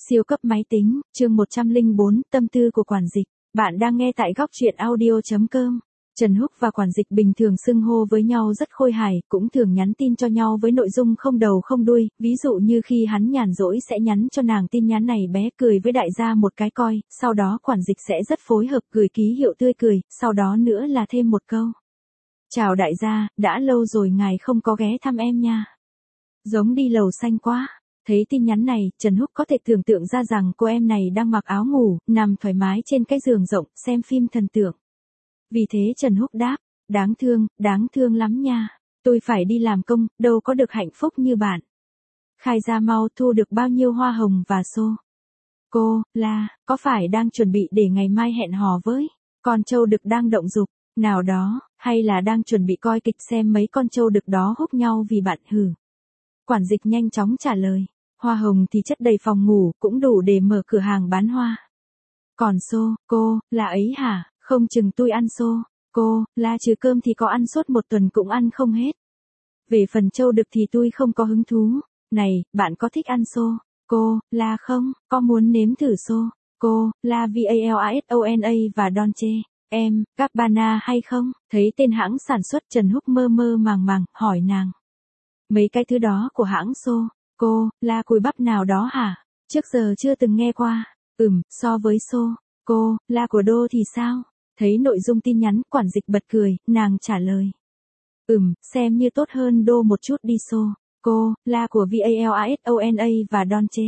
Siêu cấp máy tính, chương 104, tâm tư của quản dịch. Bạn đang nghe tại góc truyện audio.com. Trần Húc và quản dịch bình thường xưng hô với nhau rất khôi hài, cũng thường nhắn tin cho nhau với nội dung không đầu không đuôi, ví dụ như khi hắn nhàn rỗi sẽ nhắn cho nàng tin nhắn này bé cười với đại gia một cái coi, sau đó quản dịch sẽ rất phối hợp gửi ký hiệu tươi cười, sau đó nữa là thêm một câu. Chào đại gia, đã lâu rồi ngài không có ghé thăm em nha. Giống đi lầu xanh quá. Thấy tin nhắn này, Trần Húc có thể tưởng tượng ra rằng cô em này đang mặc áo ngủ, nằm thoải mái trên cái giường rộng, xem phim thần tượng. Vì thế Trần Húc đáp, đáng thương lắm nha. Tôi phải đi làm công, đâu có được hạnh phúc như bạn. Khai ra mau thu được bao nhiêu hoa hồng và xô. Cô, có phải đang chuẩn bị để ngày mai hẹn hò với con trâu đực đang động dục nào đó, hay là đang chuẩn bị coi kịch xem mấy con trâu đực đó húc nhau vì bạn hử? Quản dịch nhanh chóng trả lời, hoa hồng thì chất đầy phòng ngủ, cũng đủ để mở cửa hàng bán hoa. Còn xô, cô, là ấy hả, không chừng tôi ăn xô, cô, trừ cơm thì có ăn suốt một tuần cũng ăn không hết. Về phần trâu đực thì tôi không có hứng thú. Này, bạn có thích ăn xô? Cô, không, có muốn nếm thử xô? Cô, Valasona và Dolce, Gabbana hay không? Thấy tên hãng sản xuất Trần Húc mơ mơ màng hỏi nàng. Mấy cái thứ đó của hãng xô, cô, cùi bắp nào đó hả? Trước giờ chưa từng nghe qua. So với xô, cô, của đô thì sao? Thấy nội dung tin nhắn, quản dịch bật cười, nàng trả lời. Xem như tốt hơn đô một chút đi xô. Cô, của Valasona và Dolce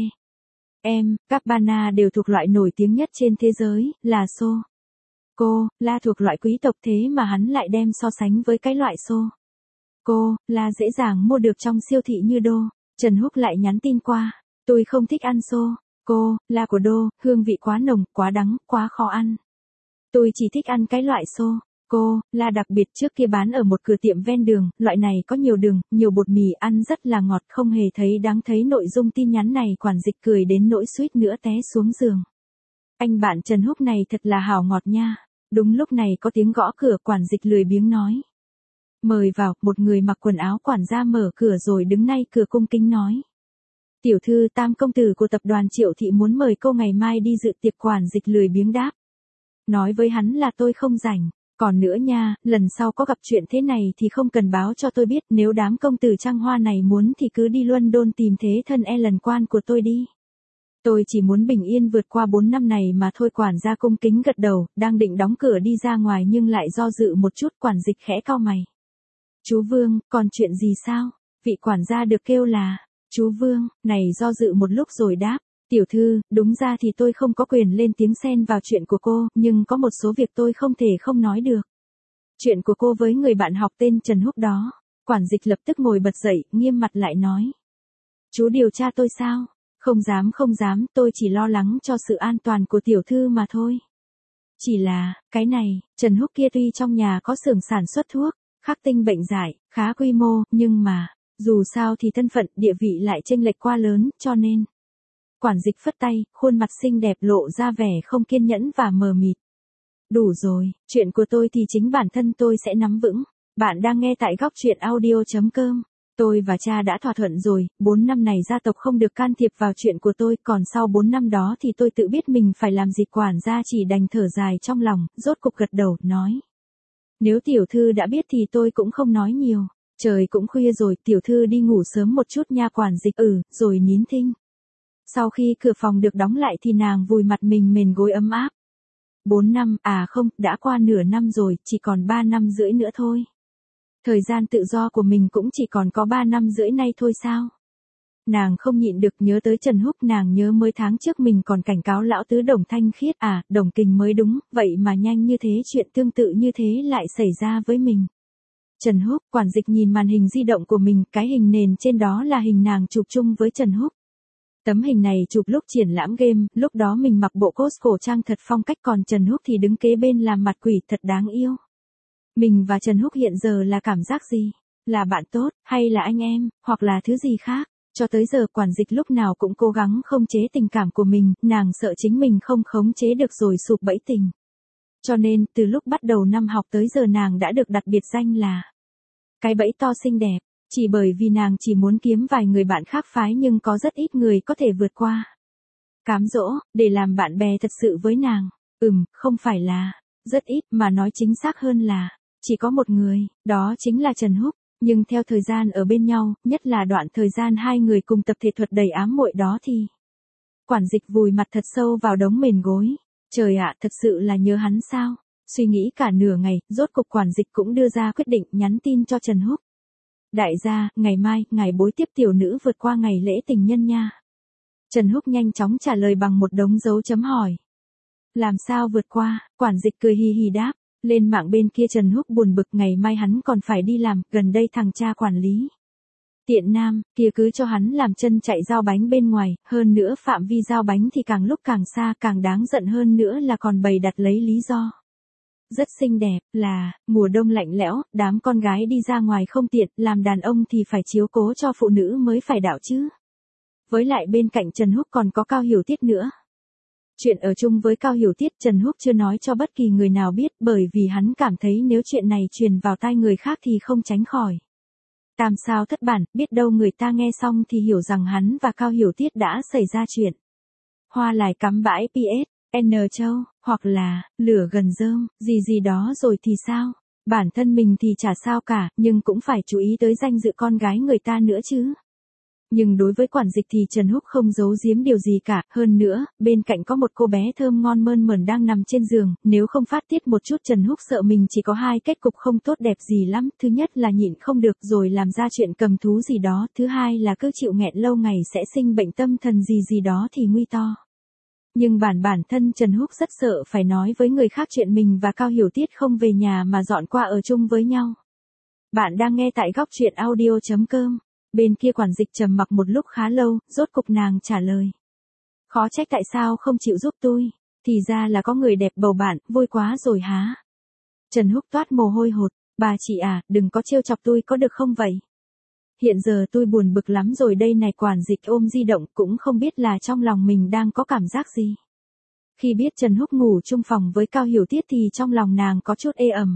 Gabbana đều thuộc loại nổi tiếng nhất trên thế giới, là xô. Cô, thuộc loại quý tộc thế mà hắn lại đem so sánh với cái loại xô. Cô, dễ dàng mua được trong siêu thị như đô. Trần Húc lại nhắn tin qua. Tôi không thích ăn xô. Cô, của đô, hương vị quá nồng, quá đắng, quá khó ăn. Tôi chỉ thích ăn cái loại xô. Cô, đặc biệt trước kia bán ở một cửa tiệm ven đường, loại này có nhiều đường, nhiều bột mì, ăn rất là ngọt, không hề thấy đáng. Thấy nội dung tin nhắn này, quản dịch cười đến nỗi suýt nữa té xuống giường. Anh bạn Trần Húc này thật là hảo ngọt nha. Đúng lúc này có tiếng gõ cửa, quản dịch lười biếng nói. Mời vào, một người mặc quần áo quản gia mở cửa rồi đứng ngay cửa cung kính nói. Tiểu thư Tam công tử của tập đoàn Triệu Thị muốn mời cô ngày mai đi dự tiệc. Quản dịch lười biếng đáp. Nói với hắn là tôi không rảnh. Còn nữa nha, lần sau có gặp chuyện thế này thì không cần báo cho tôi biết. Nếu đám công tử Trăng Hoa này muốn thì cứ đi London tìm thế thân Ellen quan của tôi đi. Tôi chỉ muốn bình yên vượt qua 4 năm này mà thôi. Quản gia cung kính gật đầu, đang định đóng cửa đi ra ngoài nhưng lại do dự một chút. Quản dịch khẽ cau mày. Chú Vương, còn chuyện gì sao? Vị quản gia được kêu là, chú Vương, này do dự một lúc rồi đáp, tiểu thư, đúng ra thì tôi không có quyền lên tiếng xen vào chuyện của cô, nhưng có một số việc tôi không thể không nói được. Chuyện của cô với người bạn học tên Trần Húc đó. Quản dịch lập tức ngồi bật dậy, nghiêm mặt lại nói. Chú điều tra tôi sao? Không dám, tôi chỉ lo lắng cho sự an toàn của tiểu thư mà thôi. Chỉ là, cái này, Trần Húc kia tuy trong nhà có xưởng sản xuất thuốc, khắc tinh bệnh giải, khá quy mô, nhưng mà, dù sao thì thân phận, địa vị lại chênh lệch quá lớn, cho nên. Quản dịch phất tay, khuôn mặt xinh đẹp lộ ra vẻ không kiên nhẫn và mờ mịt. Đủ rồi, chuyện của tôi thì chính bản thân tôi sẽ nắm vững. Bạn đang nghe tại góc truyện audio.com. Tôi và cha đã thỏa thuận rồi, 4 năm này gia tộc không được can thiệp vào chuyện của tôi, còn sau 4 năm đó thì tôi tự biết mình phải làm gì. Quản gia chỉ đành thở dài trong lòng, rốt cục gật đầu, nói. Nếu tiểu thư đã biết thì tôi cũng không nói nhiều. Trời cũng khuya rồi, tiểu thư đi ngủ sớm một chút nha. Quản dịch rồi nín thinh. Sau khi cửa phòng được đóng lại thì nàng vùi mặt mình mền gối ấm áp. 4 năm, không, đã qua nửa năm rồi, chỉ còn 3 năm rưỡi nữa thôi. Thời gian tự do của mình cũng chỉ còn có 3 năm rưỡi nay thôi sao? Nàng không nhịn được nhớ tới Trần Húc. Nàng nhớ mới tháng trước mình còn cảnh cáo lão tứ Đồng Thanh Khiết, Đồng Kình mới đúng, vậy mà nhanh như thế chuyện tương tự như thế lại xảy ra với mình. Trần Húc, quản dịch nhìn màn hình di động của mình, cái hình nền trên đó là hình nàng chụp chung với Trần Húc. Tấm hình này chụp lúc triển lãm game, lúc đó mình mặc bộ cos cổ trang thật phong cách, còn Trần Húc thì đứng kế bên làm mặt quỷ, thật đáng yêu. Mình và Trần Húc hiện giờ là cảm giác gì? Là bạn tốt, hay là anh em, hoặc là thứ gì khác? Cho tới giờ quản dịch lúc nào cũng cố gắng không chế tình cảm của mình, nàng sợ chính mình không khống chế được rồi sụp bẫy tình. Cho nên, từ lúc bắt đầu năm học tới giờ nàng đã được đặt biệt danh là cái bẫy to xinh đẹp. Chỉ bởi vì nàng chỉ muốn kiếm vài người bạn khác phái nhưng có rất ít người có thể vượt qua. Cám dỗ, để làm bạn bè thật sự với nàng. Không phải là, rất ít mà nói chính xác hơn là, chỉ có một người, đó chính là Trần Húc. Nhưng theo thời gian ở bên nhau, nhất là đoạn thời gian hai người cùng tập thể thuật đầy ám muội đó thì... Quản Dịch vùi mặt thật sâu vào đống mền gối. Trời ạ, thật sự là nhớ hắn sao? Suy nghĩ cả nửa ngày, rốt cục Quản Dịch cũng đưa ra quyết định nhắn tin cho Trần Húc. Đại gia, ngày mai, ngài bối tiếp tiểu nữ vượt qua ngày lễ tình nhân nha. Trần Húc nhanh chóng trả lời bằng một đống dấu chấm hỏi. Làm sao vượt qua? Quản Dịch cười hì hì đáp. Lên mạng bên kia Trần Húc buồn bực, ngày mai hắn còn phải đi làm, gần đây thằng cha quản lý. Tiện nam, kia cứ cho hắn làm chân chạy giao bánh bên ngoài, hơn nữa phạm vi giao bánh thì càng lúc càng xa, càng đáng giận hơn nữa là còn bày đặt lấy lý do. Rất xinh đẹp, là, mùa đông lạnh lẽo, đám con gái đi ra ngoài không tiện, làm đàn ông thì phải chiếu cố cho phụ nữ mới phải đạo chứ. Với lại bên cạnh Trần Húc còn có Cao Hiểu Tiết nữa. Chuyện ở chung với Cao Hiểu Tiết Trần Húc chưa nói cho bất kỳ người nào biết, bởi vì hắn cảm thấy nếu chuyện này truyền vào tai người khác thì không tránh khỏi. Tam sao thất bản, biết đâu người ta nghe xong thì hiểu rằng hắn và Cao Hiểu Tiết đã xảy ra chuyện. Hoa lại cắm bãi PS, N Châu, hoặc là, lửa gần rơm, gì đó rồi thì sao? Bản thân mình thì chả sao cả, nhưng cũng phải chú ý tới danh dự con gái người ta nữa chứ. Nhưng đối với Quản Dịch thì Trần Húc không giấu giếm điều gì cả, hơn nữa, bên cạnh có một cô bé thơm ngon mơn mởn đang nằm trên giường, nếu không phát tiết một chút Trần Húc sợ mình chỉ có hai kết cục không tốt đẹp gì lắm, thứ nhất là nhịn không được rồi làm ra chuyện cầm thú gì đó, thứ hai là cứ chịu nghẹn lâu ngày sẽ sinh bệnh tâm thần gì đó thì nguy to. Nhưng bản thân Trần Húc rất sợ phải nói với người khác chuyện mình và Cao Hiểu Tiết không về nhà mà dọn qua ở chung với nhau. Bạn đang nghe tại góc truyện audio.com. Bên kia Quản Dịch trầm mặc một lúc khá lâu, rốt cục nàng trả lời. Khó trách tại sao không chịu giúp tôi, thì ra là có người đẹp bầu bạn, vui quá rồi há. Trần Húc toát mồ hôi hột, bà chị à, đừng có trêu chọc tôi có được không vậy? Hiện giờ tôi buồn bực lắm rồi đây này. Quản Dịch ôm di động cũng không biết là trong lòng mình đang có cảm giác gì. Khi biết Trần Húc ngủ chung phòng với Cao Hiểu Tiết thì trong lòng nàng có chút ê ẩm.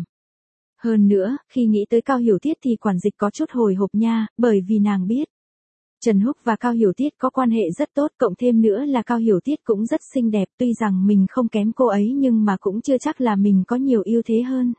Hơn nữa, khi nghĩ tới Cao Hiểu Tiết thì Quản Dịch có chút hồi hộp nha, bởi vì nàng biết. Trần Húc và Cao Hiểu Tiết có quan hệ rất tốt, cộng thêm nữa là Cao Hiểu Tiết cũng rất xinh đẹp, tuy rằng mình không kém cô ấy nhưng mà cũng chưa chắc là mình có nhiều ưu thế hơn.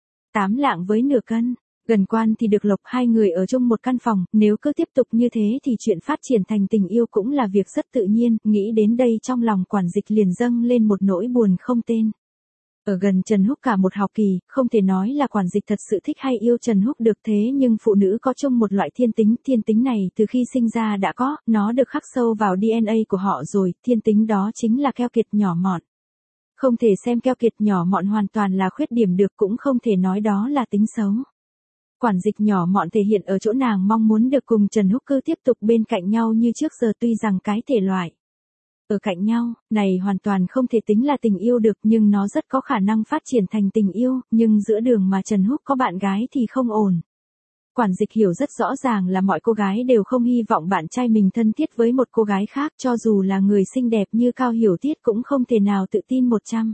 8 lạng với nửa cân, gần quan thì được lộc, hai người ở chung một căn phòng, nếu cứ tiếp tục như thế thì chuyện phát triển thành tình yêu cũng là việc rất tự nhiên, nghĩ đến đây trong lòng Quản Dịch liền dâng lên một nỗi buồn không tên. Ở gần Trần Húc cả một học kỳ, không thể nói là Quản Dịch thật sự thích hay yêu Trần Húc được, thế nhưng phụ nữ có chung một loại thiên tính này từ khi sinh ra đã có, nó được khắc sâu vào DNA của họ rồi, thiên tính đó chính là keo kiệt nhỏ mọn. Không thể xem keo kiệt nhỏ mọn hoàn toàn là khuyết điểm được, cũng không thể nói đó là tính xấu. Quản Dịch nhỏ mọn thể hiện ở chỗ nàng mong muốn được cùng Trần Húc cứ tiếp tục bên cạnh nhau như trước giờ, tuy rằng cái thể loại ở cạnh nhau, này hoàn toàn không thể tính là tình yêu được, nhưng nó rất có khả năng phát triển thành tình yêu, nhưng giữa đường mà Trần Húc có bạn gái thì không ổn. Quản Dịch hiểu rất rõ ràng là mọi cô gái đều không hy vọng bạn trai mình thân thiết với một cô gái khác, cho dù là người xinh đẹp như Cao Hiểu Tiết cũng không thể nào tự tin 100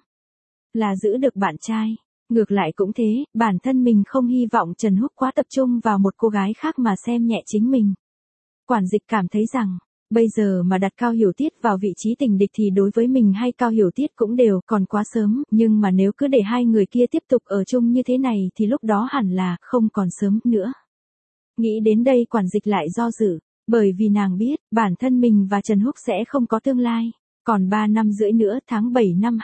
là giữ được bạn trai. Ngược lại cũng thế, bản thân mình không hy vọng Trần Húc quá tập trung vào một cô gái khác mà xem nhẹ chính mình. Quản Dịch cảm thấy rằng, bây giờ mà đặt Cao Hiểu Tiết vào vị trí tình địch thì đối với mình hay Cao Hiểu Tiết cũng đều còn quá sớm, nhưng mà nếu cứ để hai người kia tiếp tục ở chung như thế này thì lúc đó hẳn là không còn sớm nữa. Nghĩ đến đây Quản Dịch lại do dự, bởi vì nàng biết, bản thân mình và Trần Húc sẽ không có tương lai. Còn 3 năm rưỡi nữa, tháng 7 năm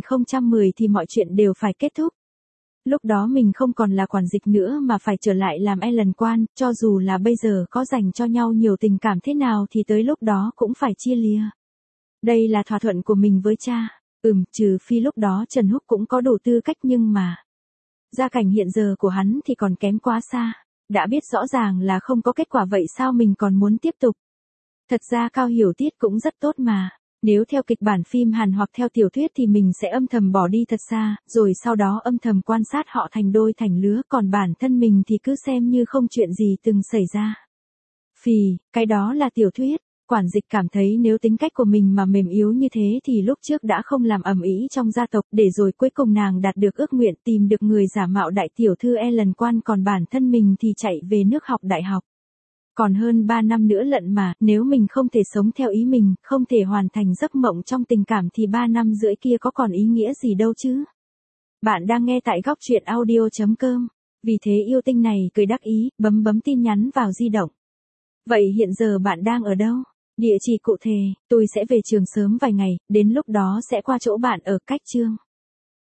2010 thì mọi chuyện đều phải kết thúc. Lúc đó mình không còn là Quản Dịch nữa mà phải trở lại làm Ellen Quan, cho dù là bây giờ có dành cho nhau nhiều tình cảm thế nào thì tới lúc đó cũng phải chia lìa. Đây là thỏa thuận của mình với cha. Trừ phi lúc đó Trần Húc cũng có đủ tư cách, nhưng mà gia cảnh hiện giờ của hắn thì còn kém quá xa. Đã biết rõ ràng là không có kết quả vậy sao mình còn muốn tiếp tục. Thật ra Cao Hiểu Tiết cũng rất tốt mà. Nếu theo kịch bản phim Hàn hoặc theo tiểu thuyết thì mình sẽ âm thầm bỏ đi thật xa, rồi sau đó âm thầm quan sát họ thành đôi thành lứa, còn bản thân mình thì cứ xem như không chuyện gì từng xảy ra. Cái đó là tiểu thuyết. Quản Dịch cảm thấy nếu tính cách của mình mà mềm yếu như thế thì lúc trước đã không làm ầm ĩ trong gia tộc, để rồi cuối cùng nàng đạt được ước nguyện tìm được người giả mạo đại tiểu thư Ellen Quan, còn bản thân mình thì chạy về nước học đại học. Còn hơn 3 năm nữa lận mà, nếu mình không thể sống theo ý mình, không thể hoàn thành giấc mộng trong tình cảm thì 3 năm rưỡi kia có còn ý nghĩa gì đâu chứ. Bạn đang nghe tại góc truyện audio.com. Vì thế yêu tinh này cười đắc ý, bấm tin nhắn vào di động. Vậy hiện giờ bạn đang ở đâu? Địa chỉ cụ thể, tôi sẽ về trường sớm vài ngày, đến lúc đó sẽ qua chỗ bạn ở cách chương.